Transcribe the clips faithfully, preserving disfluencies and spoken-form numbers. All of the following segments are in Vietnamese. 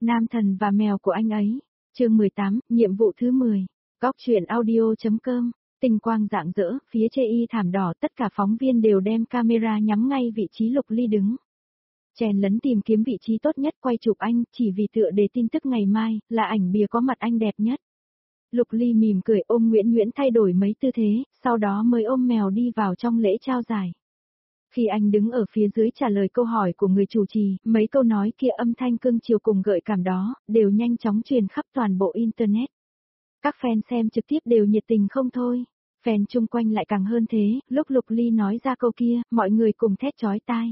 Nam thần và mèo của anh ấy. Chương mười tám, nhiệm vụ thứ mười. Góc truyện audio.com. Tinh quang rạng rỡ, phía chê y thảm đỏ, tất cả phóng viên đều đem camera nhắm ngay vị trí Lục Ly đứng. Chèn lấn tìm kiếm vị trí tốt nhất quay chụp anh, chỉ vì tựa đề tin tức ngày mai, là ảnh bìa có mặt anh đẹp nhất. Lục Ly mỉm cười ôm Nguyễn Nguyễn thay đổi mấy tư thế, sau đó mới ôm mèo đi vào trong lễ trao giải. Khi anh đứng ở phía dưới trả lời câu hỏi của người chủ trì, mấy câu nói kia âm thanh cưng chiều cùng gợi cảm đó, đều nhanh chóng truyền khắp toàn bộ Internet. Các fan xem trực tiếp đều nhiệt tình không thôi. Fan chung quanh lại càng hơn thế, lúc Lục Ly nói ra câu kia, mọi người cùng thét chói tai.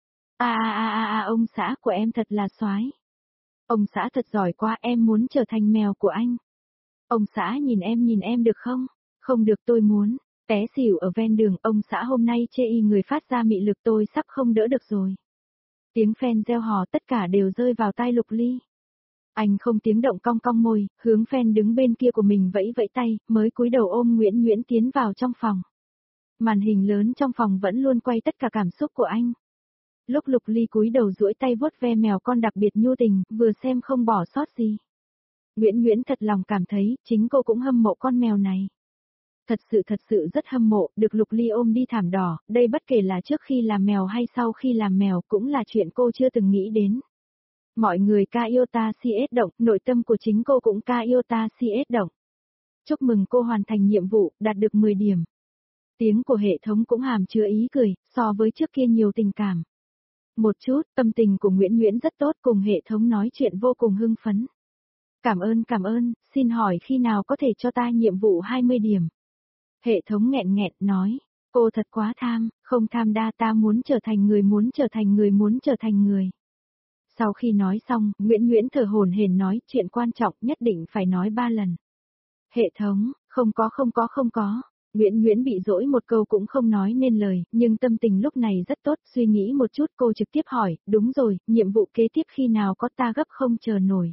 À à à à à ông xã của em thật là soái. Ông xã thật giỏi quá, em muốn trở thành mèo của anh. Ông xã nhìn em nhìn em được không? Không được, tôi muốn. Té xỉu ở ven đường, ông xã hôm nay chê y người phát ra mị lực, tôi sắp không đỡ được rồi. Tiếng fan reo hò tất cả đều rơi vào tai Lục Ly. Anh không tiếng động cong cong môi, hướng fan đứng bên kia của mình vẫy vẫy tay, mới cúi đầu ôm Nguyễn Nguyễn tiến vào trong phòng. Màn hình lớn trong phòng vẫn luôn quay tất cả cảm xúc của anh. Lúc Lục Ly cúi đầu duỗi tay vuốt ve mèo con đặc biệt nhu tình, vừa xem không bỏ sót gì. Nguyễn Nguyễn thật lòng cảm thấy, chính cô cũng hâm mộ con mèo này. Thật sự thật sự rất hâm mộ, được Lục Ly ôm đi thảm đỏ, đây bất kể là trước khi làm mèo hay sau khi làm mèo cũng là chuyện cô chưa từng nghĩ đến. Mọi người ca yêu ta si ết động, nội tâm của chính cô cũng ca yêu ta si ết động. Chúc mừng cô hoàn thành nhiệm vụ, đạt được mười điểm. Tiếng của hệ thống cũng hàm chứa ý cười, so với trước kia nhiều tình cảm. Một chút, tâm tình của Nguyễn Nguyễn rất tốt, cùng hệ thống nói chuyện vô cùng hưng phấn. Cảm ơn cảm ơn, xin hỏi khi nào có thể cho ta nhiệm vụ hai mươi điểm. Hệ thống nghẹn nghẹn nói, cô thật quá tham, không tham đa, ta muốn trở thành người, muốn trở thành người, muốn trở thành người. Sau khi nói xong, Nguyễn Nguyễn thở hổn hển nói, chuyện quan trọng nhất định phải nói ba lần. Hệ thống, không có không có không có. Nguyễn Nguyễn bị dỗi một câu cũng không nói nên lời, nhưng tâm tình lúc này rất tốt, suy nghĩ một chút cô trực tiếp hỏi, đúng rồi, nhiệm vụ kế tiếp khi nào có, ta gấp không chờ nổi.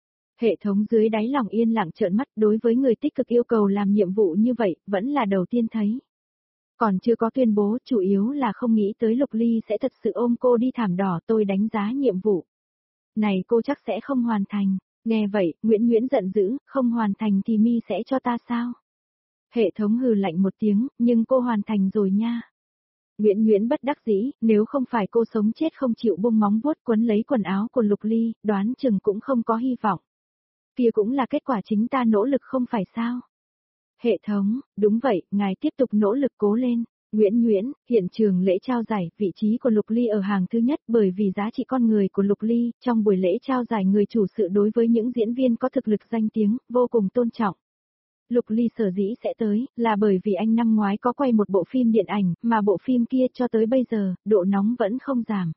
Hệ thống dưới đáy lòng yên lặng trợn mắt, đối với người tích cực yêu cầu làm nhiệm vụ như vậy, vẫn là đầu tiên thấy. Còn chưa có tuyên bố, chủ yếu là không nghĩ tới Lục Ly sẽ thật sự ôm cô đi thảm đỏ, tôi đánh giá nhiệm vụ. Này cô chắc sẽ không hoàn thành. Nghe vậy, Nguyễn Nguyễn giận dữ, không hoàn thành thì mi sẽ cho ta sao? Hệ thống hừ lạnh một tiếng, nhưng cô hoàn thành rồi nha. Nguyễn Nguyễn bất đắc dĩ, nếu không phải cô sống chết không chịu buông móng vuốt quấn lấy quần áo của Lục Ly, đoán chừng cũng không có hy vọng. Kia cũng là kết quả chính ta nỗ lực không phải sao? Hệ thống, đúng vậy, ngài tiếp tục nỗ lực cố lên. Nguyễn Nguyễn, hiện trường lễ trao giải, vị trí của Lục Ly ở hàng thứ nhất bởi vì giá trị con người của Lục Ly, trong buổi lễ trao giải người chủ sự đối với những diễn viên có thực lực danh tiếng, vô cùng tôn trọng. Lục Ly sở dĩ sẽ tới, là bởi vì anh năm ngoái có quay một bộ phim điện ảnh, mà bộ phim kia cho tới bây giờ, độ nóng vẫn không giảm.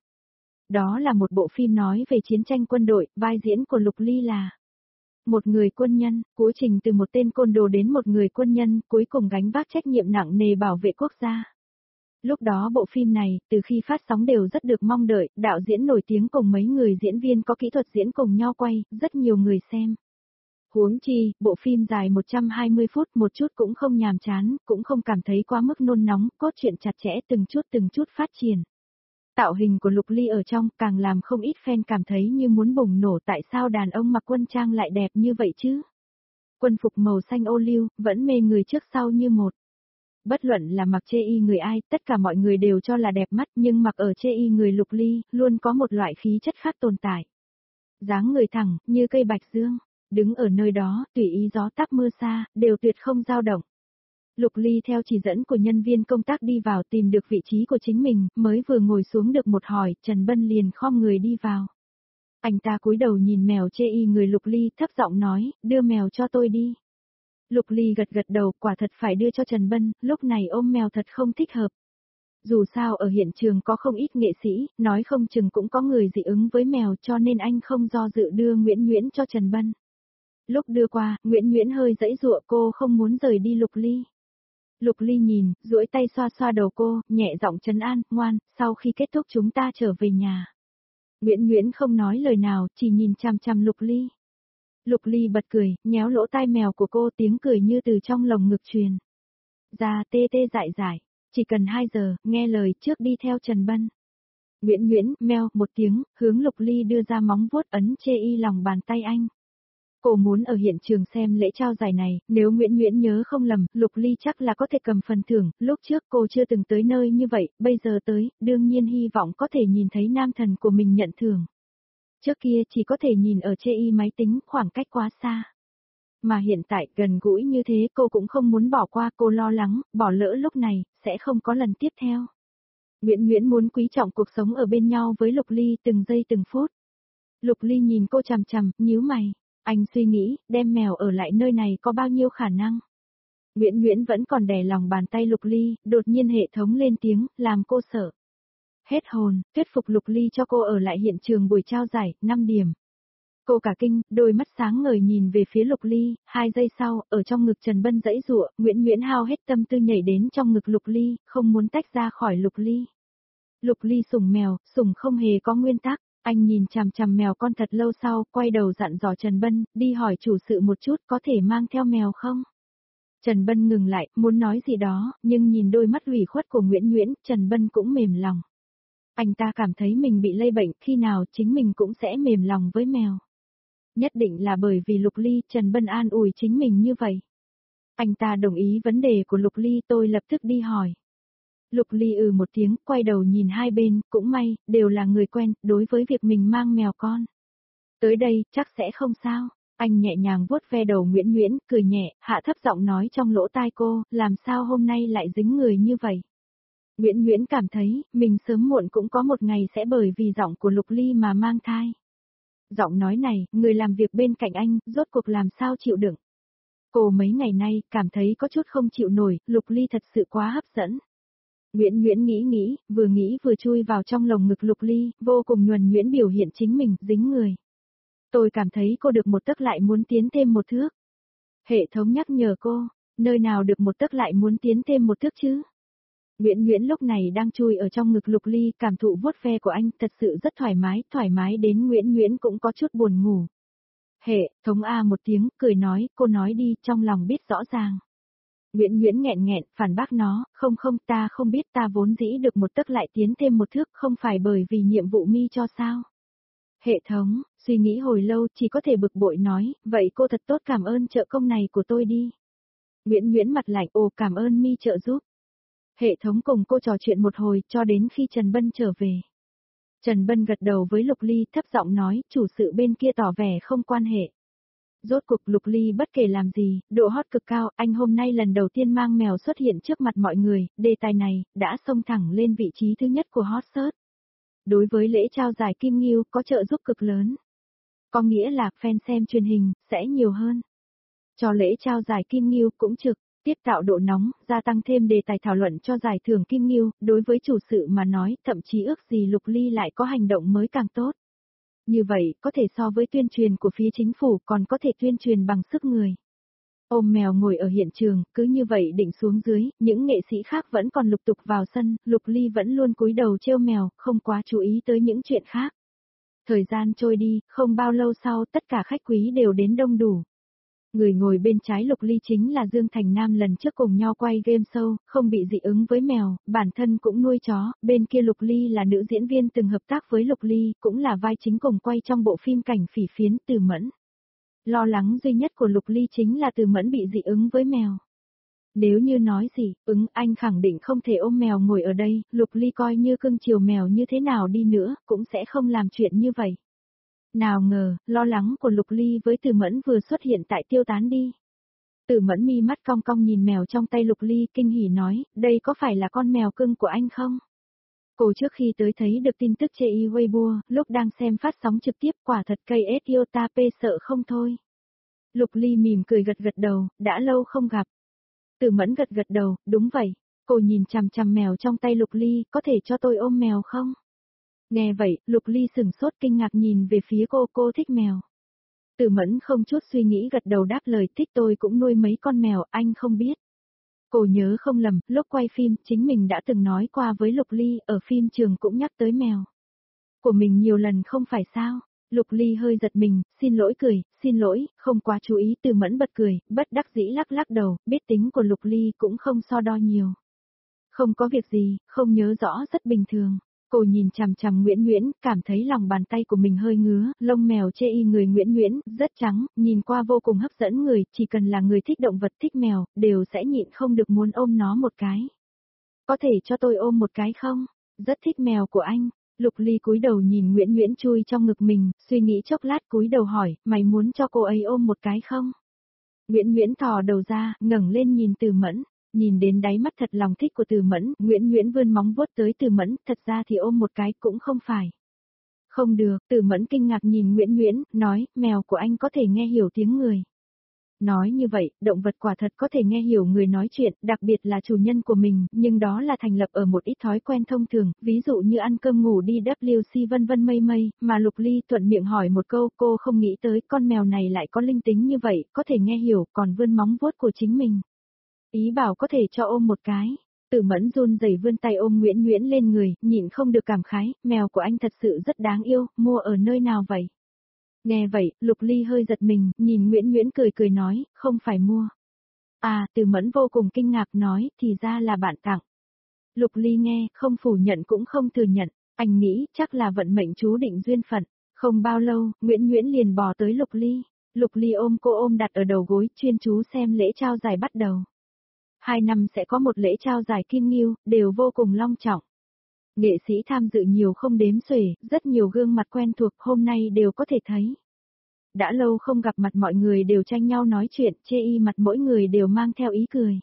Đó là một bộ phim nói về chiến tranh quân đội, vai diễn của Lục Ly là một người quân nhân, quá trình từ một tên côn đồ đến một người quân nhân, cuối cùng gánh vác trách nhiệm nặng nề bảo vệ quốc gia. Lúc đó bộ phim này, từ khi phát sóng đều rất được mong đợi, đạo diễn nổi tiếng cùng mấy người diễn viên có kỹ thuật diễn cùng nhau quay, rất nhiều người xem. Huống chi, bộ phim dài một trăm hai mươi phút, một chút cũng không nhàm chán, cũng không cảm thấy quá mức nôn nóng, cốt truyện chặt chẽ từng chút từng chút phát triển. Tạo hình của Lục Ly ở trong càng làm không ít fan cảm thấy như muốn bùng nổ, tại sao đàn ông mặc quân trang lại đẹp như vậy chứ? Quân phục màu xanh ô liu, vẫn mê người trước sau như một. Bất luận là mặc chê y người ai, tất cả mọi người đều cho là đẹp mắt, nhưng mặc ở chê y người Lục Ly, luôn có một loại khí chất khác tồn tại. Dáng người thẳng, như cây bạch dương, đứng ở nơi đó, tùy ý gió táp mưa xa, đều tuyệt không dao động. Lục Ly theo chỉ dẫn của nhân viên công tác đi vào tìm được vị trí của chính mình, mới vừa ngồi xuống được một hỏi, Trần Bân liền khom người đi vào. Anh ta cúi đầu nhìn mèo chê y người Lục Ly, thấp giọng nói, đưa mèo cho tôi đi. Lục Ly gật gật đầu, quả thật phải đưa cho Trần Bân, lúc này ôm mèo thật không thích hợp. Dù sao ở hiện trường có không ít nghệ sĩ, nói không chừng cũng có người dị ứng với mèo, cho nên anh không do dự đưa Nguyễn Nguyễn cho Trần Bân. Lúc đưa qua, Nguyễn Nguyễn hơi giãy giụa, cô không muốn rời đi Lục Ly. Lục Ly nhìn, duỗi tay xoa xoa đầu cô, nhẹ giọng trấn an, ngoan, sau khi kết thúc chúng ta trở về nhà. Nguyễn Nguyễn không nói lời nào, chỉ nhìn chằm chằm Lục Ly. Lục Ly bật cười, nhéo lỗ tai mèo của cô, tiếng cười như từ trong lồng ngực truyền ra, tê tê dại dại, chỉ cần hai giờ, nghe lời trước đi theo Trần Bân. Nguyễn Nguyễn, meo, một tiếng, hướng Lục Ly đưa ra móng vuốt ấn chê y lòng bàn tay anh. Cô muốn ở hiện trường xem lễ trao giải này, nếu Nguyễn Nguyễn nhớ không lầm, Lục Ly chắc là có thể cầm phần thưởng, lúc trước cô chưa từng tới nơi như vậy, bây giờ tới, đương nhiên hy vọng có thể nhìn thấy nam thần của mình nhận thưởng. Trước kia chỉ có thể nhìn ở chê y máy tính, khoảng cách quá xa. Mà hiện tại gần gũi như thế cô cũng không muốn bỏ qua, cô lo lắng, bỏ lỡ lúc này, sẽ không có lần tiếp theo. Nguyễn Nguyễn muốn quý trọng cuộc sống ở bên nhau với Lục Ly từng giây từng phút. Lục Ly nhìn cô chằm chằm, nhíu mày. Anh suy nghĩ, đem mèo ở lại nơi này có bao nhiêu khả năng. Nguyễn Nguyễn vẫn còn đè lòng bàn tay Lục Ly, đột nhiên hệ thống lên tiếng, làm cô sợ. Hết hồn, thuyết phục Lục Ly cho cô ở lại hiện trường buổi trao giải, năm điểm. Cô cả kinh, đôi mắt sáng ngời nhìn về phía Lục Ly, hai giây sau, ở trong ngực Trần Bân giãy giụa, Nguyễn Nguyễn hao hết tâm tư nhảy đến trong ngực Lục Ly, không muốn tách ra khỏi Lục Ly. Lục Ly sủng mèo, sủng không hề có nguyên tắc, anh nhìn chằm chằm mèo con thật lâu sau, quay đầu dặn dò Trần Bân, đi hỏi chủ sự một chút có thể mang theo mèo không? Trần Bân ngừng lại, muốn nói gì đó, nhưng nhìn đôi mắt ủy khuất của Nguyễn Nguyễn, Trần Bân cũng mềm lòng. Anh ta cảm thấy mình bị lây bệnh, khi nào chính mình cũng sẽ mềm lòng với mèo. Nhất định là bởi vì Lục Ly, Trần Bân an ủi chính mình như vậy. Anh ta đồng ý vấn đề của Lục Ly, tôi lập tức đi hỏi. Lục Ly ừ một tiếng, quay đầu nhìn hai bên, cũng may, đều là người quen, đối với việc mình mang mèo con. Tới đây, chắc sẽ không sao. Anh nhẹ nhàng vuốt ve đầu Nguyễn Nguyễn, cười nhẹ, hạ thấp giọng nói trong lỗ tai cô, làm sao hôm nay lại dính người như vậy. Nguyễn Nguyễn cảm thấy, mình sớm muộn cũng có một ngày sẽ bởi vì giọng của Lục Ly mà mang thai. Giọng nói này, người làm việc bên cạnh anh, rốt cuộc làm sao chịu đựng. Cô mấy ngày nay, cảm thấy có chút không chịu nổi, Lục Ly thật sự quá hấp dẫn. Nguyễn Nguyễn nghĩ nghĩ, vừa nghĩ vừa chui vào trong lồng ngực Lục Ly, vô cùng nhuần nhuyễn biểu hiện chính mình, dính người. Tôi cảm thấy cô được một tấc lại muốn tiến thêm một thước. Hệ thống nhắc nhở cô, nơi nào được một tấc lại muốn tiến thêm một thước chứ? Nguyễn Nguyễn lúc này đang chui ở trong ngực Lục Ly, cảm thụ vuốt ve của anh, thật sự rất thoải mái, thoải mái đến Nguyễn Nguyễn cũng có chút buồn ngủ. Hệ thống A một tiếng, cười nói, cô nói đi, trong lòng biết rõ ràng. Nguyễn Nguyễn nghẹn nghẹn, phản bác nó, không không, ta không biết, ta vốn dĩ được một tấc lại tiến thêm một thước, không phải bởi vì nhiệm vụ mi cho sao. Hệ thống, suy nghĩ hồi lâu, chỉ có thể bực bội nói, vậy cô thật tốt cảm ơn trợ công này của tôi đi. Nguyễn Nguyễn mặt lạnh, ồ cảm ơn mi trợ giúp. Hệ thống cùng cô trò chuyện một hồi, cho đến khi Trần Bân trở về. Trần Bân gật đầu với Lục Ly, thấp giọng nói, chủ sự bên kia tỏ vẻ không quan hệ. Rốt cuộc Lục Ly bất kể làm gì, độ hot cực cao, anh hôm nay lần đầu tiên mang mèo xuất hiện trước mặt mọi người, đề tài này, đã xông thẳng lên vị trí thứ nhất của hot search. Đối với lễ trao giải Kim Ngưu có trợ giúp cực lớn. Có nghĩa là fan xem truyền hình, sẽ nhiều hơn. Cho lễ trao giải Kim Ngưu cũng trực, tiếp tạo độ nóng, gia tăng thêm đề tài thảo luận cho giải thưởng Kim Ngưu, đối với chủ sự mà nói, thậm chí ước gì Lục Ly lại có hành động mới càng tốt. Như vậy, có thể so với tuyên truyền của phía chính phủ còn có thể tuyên truyền bằng sức người. Ôm mèo ngồi ở hiện trường, cứ như vậy định xuống dưới, những nghệ sĩ khác vẫn còn lục tục vào sân, Lục Ly vẫn luôn cúi đầu trêu mèo, không quá chú ý tới những chuyện khác. Thời gian trôi đi, không bao lâu sau tất cả khách quý đều đến đông đủ. Người ngồi bên trái Lục Ly chính là Dương Thành Nam lần trước cùng nhau quay game show, không bị dị ứng với mèo, bản thân cũng nuôi chó, bên kia Lục Ly là nữ diễn viên từng hợp tác với Lục Ly, cũng là vai chính cùng quay trong bộ phim Cảnh Phỉ Phiến, Từ Mẫn. Lo lắng duy nhất của Lục Ly chính là Từ Mẫn bị dị ứng với mèo. Nếu như nói gì, ứng anh khẳng định không thể ôm mèo ngồi ở đây, Lục Ly coi như cưng chiều mèo như thế nào đi nữa, cũng sẽ không làm chuyện như vậy. Nào ngờ, lo lắng của Lục Ly với Từ Mẫn vừa xuất hiện tại tiêu tán đi. Từ Mẫn mi mắt cong cong nhìn mèo trong tay Lục Ly, kinh hỉ nói, đây có phải là con mèo cưng của anh không? Cô trước khi tới thấy được tin tức chê y Weibo, lúc đang xem phát sóng trực tiếp, quả thật cây ét Iota P sợ không thôi. Lục Ly mỉm cười gật gật đầu, đã lâu không gặp. Từ Mẫn gật gật đầu, đúng vậy. Cô nhìn chằm chằm mèo trong tay Lục Ly, có thể cho tôi ôm mèo không? Nghe vậy, Lục Ly sửng sốt kinh ngạc nhìn về phía cô, cô thích mèo. Từ Mẫn không chút suy nghĩ gật đầu đáp lời, thích, tôi cũng nuôi mấy con mèo, anh không biết. Cô nhớ không lầm, lúc quay phim, chính mình đã từng nói qua với Lục Ly, ở phim trường cũng nhắc tới mèo. Của mình nhiều lần không phải sao? Lục Ly hơi giật mình, xin lỗi cười, xin lỗi, không quá chú ý. Từ Mẫn bật cười, bất đắc dĩ lắc lắc đầu, biết tính của Lục Ly cũng không so đo nhiều. Không có việc gì, không nhớ rõ rất bình thường. Cô nhìn chằm chằm Nguyễn Nguyễn, cảm thấy lòng bàn tay của mình hơi ngứa, lông mèo chê y người Nguyễn Nguyễn, rất trắng, nhìn qua vô cùng hấp dẫn người, chỉ cần là người thích động vật thích mèo, đều sẽ nhịn không được muốn ôm nó một cái. Có thể cho tôi ôm một cái không? Rất thích mèo của anh. Lục Ly cúi đầu nhìn Nguyễn Nguyễn chui trong ngực mình, suy nghĩ chốc lát cúi đầu hỏi, mày muốn cho cô ấy ôm một cái không? Nguyễn Nguyễn thò đầu ra, ngẩng lên nhìn Từ Mẫn. Nhìn đến đáy mắt thật lòng thích của Từ Mẫn, Nguyễn Nguyễn vươn móng vuốt tới Từ Mẫn, thật ra thì ôm một cái cũng không phải. Không được, Từ Mẫn kinh ngạc nhìn Nguyễn Nguyễn, nói, mèo của anh có thể nghe hiểu tiếng người. Nói như vậy, động vật quả thật có thể nghe hiểu người nói chuyện, đặc biệt là chủ nhân của mình, nhưng đó là thành lập ở một ít thói quen thông thường, ví dụ như ăn cơm ngủ đi W C vân vân mây mây, mà Lục Ly thuận miệng hỏi một câu, cô không nghĩ tới con mèo này lại có linh tính như vậy, có thể nghe hiểu, còn vươn móng vuốt của chính mình. Ý bảo có thể cho ôm một cái. Từ Mẫn run rẩy vươn tay ôm Nguyễn Nguyễn lên người, nhịn không được cảm khái, mèo của anh thật sự rất đáng yêu, mua ở nơi nào vậy? Nghe vậy, Lục Ly hơi giật mình, nhìn Nguyễn Nguyễn cười cười nói, không phải mua. À, Từ Mẫn vô cùng kinh ngạc nói, thì ra là bạn tặng. Lục Ly nghe, không phủ nhận cũng không thừa nhận, anh nghĩ chắc là vận mệnh chú định duyên phận. Không bao lâu, Nguyễn Nguyễn liền bò tới Lục Ly. Lục Ly ôm cô ôm đặt ở đầu gối, chuyên chú xem lễ trao giải bắt đầu. Hai năm sẽ có một lễ trao giải Kim Ngưu, đều vô cùng long trọng. Nghệ sĩ tham dự nhiều không đếm xuể, rất nhiều gương mặt quen thuộc hôm nay đều có thể thấy. Đã lâu không gặp mặt mọi người đều tranh nhau nói chuyện, chê y mặt mỗi người đều mang theo ý cười.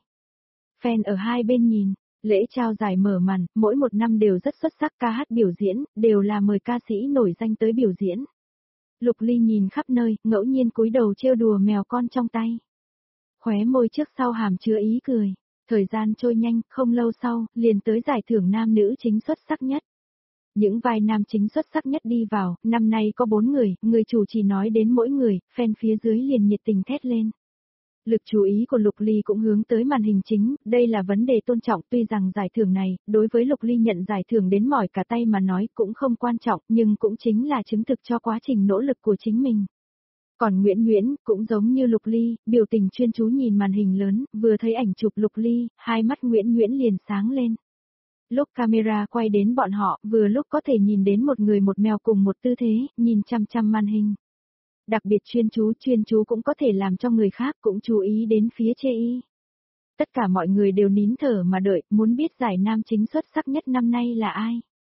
Fan ở hai bên nhìn, lễ trao giải mở màn, mỗi một năm đều rất xuất sắc ca hát biểu diễn, đều là mời ca sĩ nổi danh tới biểu diễn. Lục Ly nhìn khắp nơi, ngẫu nhiên cúi đầu trêu đùa mèo con trong tay. Khóe môi trước sau hàm chứa ý cười. Thời gian trôi nhanh, không lâu sau, liền tới giải thưởng nam nữ chính xuất sắc nhất. Những vai nam chính xuất sắc nhất đi vào, năm nay có bốn người, người chủ chỉ nói đến mỗi người, fan phía dưới liền nhiệt tình thét lên. Lực chú ý của Lục Ly cũng hướng tới màn hình chính, đây là vấn đề tôn trọng, tuy rằng giải thưởng này, đối với Lục Ly nhận giải thưởng đến mỏi cả tay mà nói cũng không quan trọng, nhưng cũng chính là chứng thực cho quá trình nỗ lực của chính mình. Còn Nguyễn Nguyễn, cũng giống như Lục Ly, biểu tình chuyên chú nhìn màn hình lớn, vừa thấy ảnh chụp Lục Ly, hai mắt Nguyễn Nguyễn liền sáng lên. Lúc camera quay đến bọn họ, vừa lúc có thể nhìn đến một người một mèo cùng một tư thế, nhìn chăm chăm màn hình. Đặc biệt chuyên chú, chuyên chú cũng có thể làm cho người khác cũng chú ý đến phía chê y. Tất cả mọi người đều nín thở mà đợi, muốn biết giải nam chính xuất sắc nhất năm nay là ai.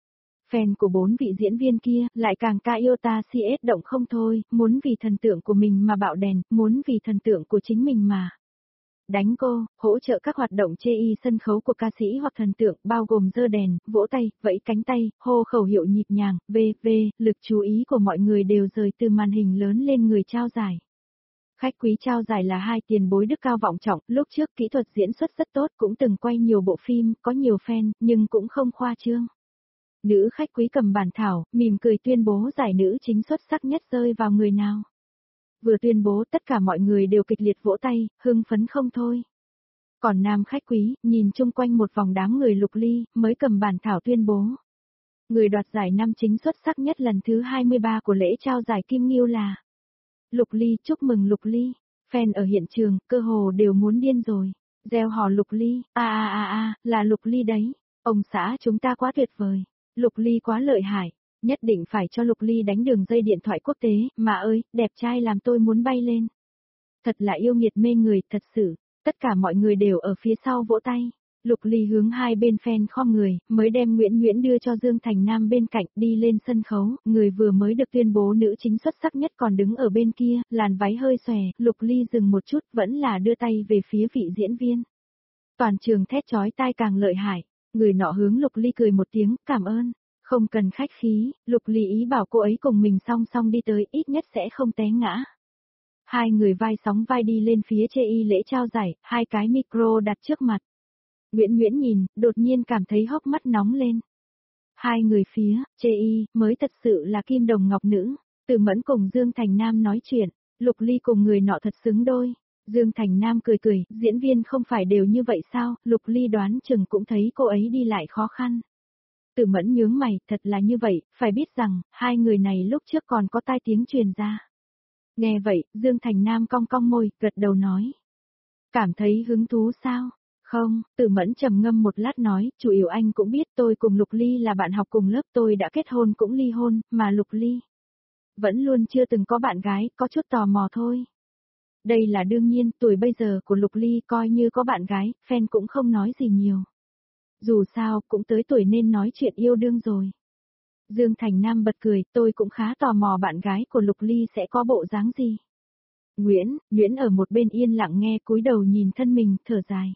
Fan của bốn vị diễn viên kia, lại càng ca iota xê ét động không thôi, muốn vì thần tượng của mình mà bạo đèn, muốn vì thần tượng của chính mình mà. Đánh cô, hỗ trợ các hoạt động chê y sân khấu của ca sĩ hoặc thần tượng, bao gồm giơ đèn, vỗ tay, vẫy cánh tay, hô khẩu hiệu nhịp nhàng, vê vê, lực chú ý của mọi người đều rời từ màn hình lớn lên người trao giải. Khách quý trao giải là hai tiền bối đức cao vọng trọng, lúc trước kỹ thuật diễn xuất rất tốt, cũng từng quay nhiều bộ phim, có nhiều fan, nhưng cũng không khoa trương. Nữ khách quý cầm bản thảo, mỉm cười tuyên bố giải nữ chính xuất sắc nhất rơi vào người nào. Vừa tuyên bố tất cả mọi người đều kịch liệt vỗ tay, hưng phấn không thôi. Còn nam khách quý, nhìn chung quanh một vòng đám người Lục Ly, mới cầm bản thảo tuyên bố. Người đoạt giải nam chính xuất sắc nhất lần thứ hai mươi ba của lễ trao giải Kim Ngưu là Lục Ly. Chúc mừng Lục Ly. Fan ở hiện trường, cơ hồ đều muốn điên rồi. Reo hò Lục Ly, a a a a, là Lục Ly đấy. Ông xã chúng ta quá tuyệt vời. Lục Ly quá lợi hại. Nhất định phải cho Lục Ly đánh đường dây điện thoại quốc tế, mà ơi, đẹp trai làm tôi muốn bay lên. Thật là yêu nghiệt mê người, thật sự. Tất cả mọi người đều ở phía sau vỗ tay. Lục Ly hướng hai bên fan khom người, mới đem Nguyễn Nguyễn đưa cho Dương Thành Nam bên cạnh đi lên sân khấu, người vừa mới được tuyên bố nữ chính xuất sắc nhất còn đứng ở bên kia, làn váy hơi xòe, Lục Ly dừng một chút vẫn là đưa tay về phía vị diễn viên. Toàn trường thét chói tai càng lợi hại, người nọ hướng Lục Ly cười một tiếng, cảm ơn, không cần khách khí, Lục Ly ý bảo cô ấy cùng mình song song đi tới, ít nhất sẽ không té ngã. Hai người vai sóng vai đi lên phía chê y lễ trao giải, hai cái micro đặt trước mặt. Nguyễn Nguyễn nhìn, đột nhiên cảm thấy hốc mắt nóng lên. Hai người phía, chê y, mới thật sự là kim đồng ngọc nữ. Từ Mẫn cùng Dương Thành Nam nói chuyện, Lục Ly cùng người nọ thật xứng đôi. Dương Thành Nam cười cười, diễn viên không phải đều như vậy sao, Lục Ly đoán chừng cũng thấy cô ấy đi lại khó khăn. Từ Mẫn nhướng mày, thật là như vậy, phải biết rằng, hai người này lúc trước còn có tai tiếng truyền ra. Nghe vậy, Dương Thành Nam cong cong môi, gật đầu nói. Cảm thấy hứng thú sao? Không, Từ Mẫn trầm ngâm một lát nói, chủ yếu anh cũng biết tôi cùng Lục Ly là bạn học cùng lớp, tôi đã kết hôn cũng ly hôn, mà Lục Ly vẫn luôn chưa từng có bạn gái, có chút tò mò thôi. Đây là đương nhiên, tuổi bây giờ của Lục Ly coi như có bạn gái, fan cũng không nói gì nhiều. Dù sao, cũng tới tuổi nên nói chuyện yêu đương rồi. Dương Thành Nam bật cười, tôi cũng khá tò mò bạn gái của Lục Ly sẽ có bộ dáng gì. Nguyễn, Nguyễn ở một bên yên lặng nghe cúi đầu nhìn thân mình, thở dài.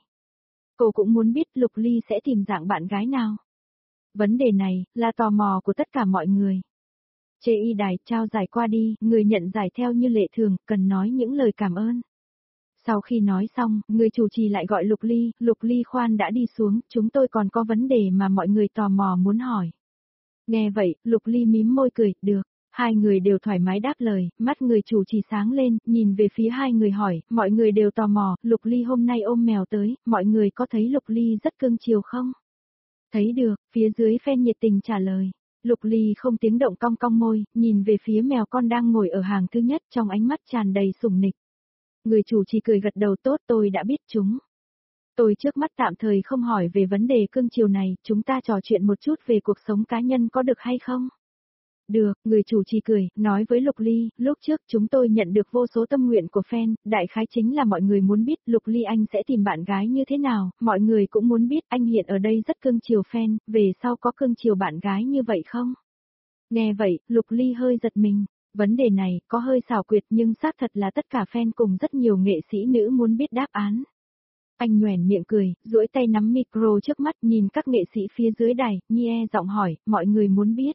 Cô cũng muốn biết Lục Ly sẽ tìm dạng bạn gái nào. Vấn đề này, là tò mò của tất cả mọi người. Chê y đài trao giải qua đi, người nhận giải theo như lệ thường, cần nói những lời cảm ơn. Sau khi nói xong, người chủ trì lại gọi Lục Ly, Lục Ly khoan đã đi xuống, chúng tôi còn có vấn đề mà mọi người tò mò muốn hỏi. Nghe vậy, Lục Ly mím môi cười, được. Hai người đều thoải mái đáp lời, mắt người chủ trì sáng lên, nhìn về phía hai người hỏi, mọi người đều tò mò, Lục Ly hôm nay ôm mèo tới, mọi người có thấy Lục Ly rất cưng chiều không? Thấy được, phía dưới fan nhiệt tình trả lời. Lục Ly không tiếng động cong cong môi, nhìn về phía mèo con đang ngồi ở hàng thứ nhất trong ánh mắt tràn đầy sủng nịch. Người chủ trì cười gật đầu tốt tôi đã biết chúng. Tôi trước mắt tạm thời không hỏi về vấn đề cưng chiều này, chúng ta trò chuyện một chút về cuộc sống cá nhân có được hay không? Được, người chủ trì cười, nói với Lục Ly, lúc trước chúng tôi nhận được vô số tâm nguyện của fan, đại khái chính là mọi người muốn biết Lục Ly anh sẽ tìm bạn gái như thế nào, mọi người cũng muốn biết anh hiện ở đây rất cưng chiều fan, về sau có cưng chiều bạn gái như vậy không? Nghe vậy, Lục Ly hơi giật mình, vấn đề này có hơi xảo quyệt nhưng xác thật là tất cả fan cùng rất nhiều nghệ sĩ nữ muốn biết đáp án. Anh nhoẻn miệng cười, duỗi tay nắm micro trước mắt nhìn các nghệ sĩ phía dưới đài, nhe giọng hỏi, mọi người muốn biết.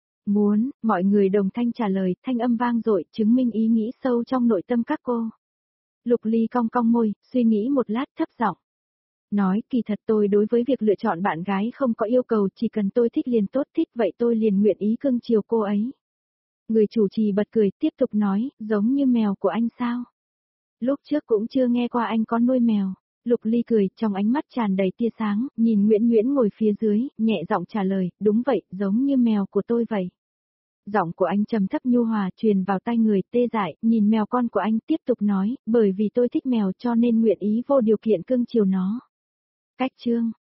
Muốn, mọi người đồng thanh trả lời, thanh âm vang dội, chứng minh ý nghĩ sâu trong nội tâm các cô. Lục Ly cong cong môi, suy nghĩ một lát thấp giọng. Nói, kỳ thật tôi đối với việc lựa chọn bạn gái không có yêu cầu, chỉ cần tôi thích liền tốt, thích vậy tôi liền nguyện ý cưng chiều cô ấy. Người chủ trì bật cười, tiếp tục nói, giống như mèo của anh sao? Lúc trước cũng chưa nghe qua anh có nuôi mèo. Lục Ly cười, trong ánh mắt tràn đầy tia sáng, nhìn Nguyễn Nguyễn ngồi phía dưới, nhẹ giọng trả lời, đúng vậy, giống như mèo của tôi vậy. Giọng của anh trầm thấp nhu hòa truyền vào tai người tê dại, nhìn mèo con của anh tiếp tục nói, bởi vì tôi thích mèo cho nên nguyện ý vô điều kiện cưng chiều nó. Cách chương